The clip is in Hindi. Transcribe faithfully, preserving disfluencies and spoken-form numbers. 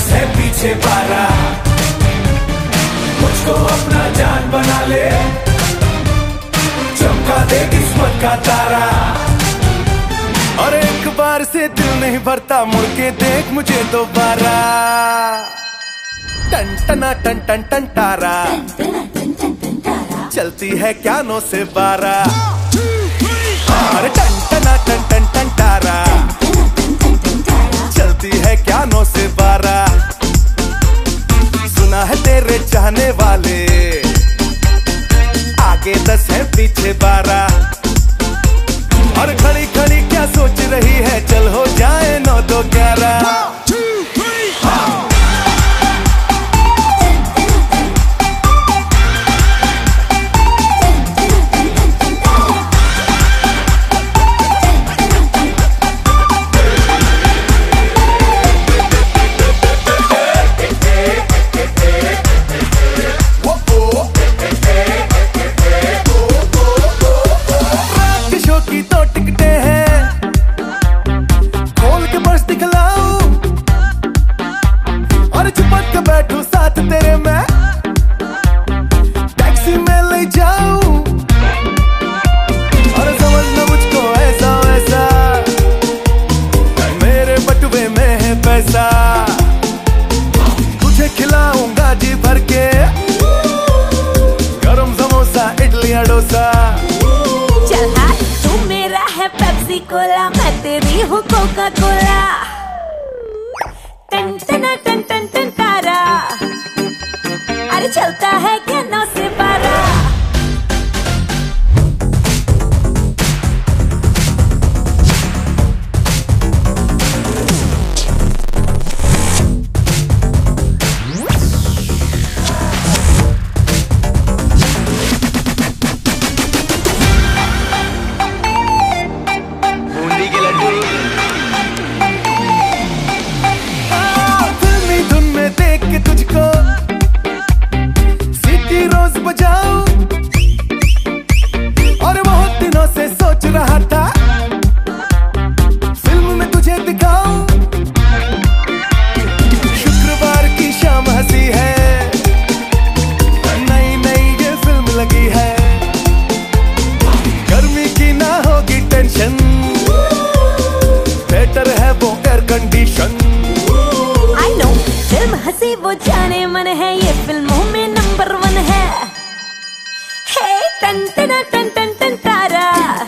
दस है पीछे बारह, मुझको अपना जान बना ले, चमका दे किस्मत का तारा। और एक बार से दिल नहीं भरता, मुड़ के देख मुझे दोबारा। टन टना टन टन टन तारा, चलती है क्या नौ से बारह। अरे टन टना टन टन टन तारा, चलती है क्या नौ से बारह। सुना है तेरे चाहने वाले, आगे दस है पीछे बारह। और खड़ी खड़ी क्या सोच रही है, चल हो जाए नौ दो ग्यारह। बैठूं साथ तेरे मैं, टैक्सी में ले जाऊं और समझना मुझको ऐसा वैसा, मेरे बटुए में है पैसा। तुझे खिलाऊंगा जी भर के, गरम समोसा इडली डोसा। चल हाँ, तू मेरा है पेप्सी कोला, मैं तेरी हूँ कोका कोला। टन टना टन टन टन तारा, अरे चलता है क्या नौ से बारह। बूंदी के लड्डू फिल्मी धुन में देख के तुझको सीटी रोज बजाऊं, और बहुत दिनों से सोच रहा था फिल्म में तुझे दिखाऊं। शुक्रवार की शाम हंसी है, नई नई ये फिल्म लगी है, गर्मी की ना होगी टेंशन, थिएटर है वो air condition. I know film हंसी वो जाने मन है, ये फिल्मों में नंबर वन है। हे टन टना टन टन टन तारा,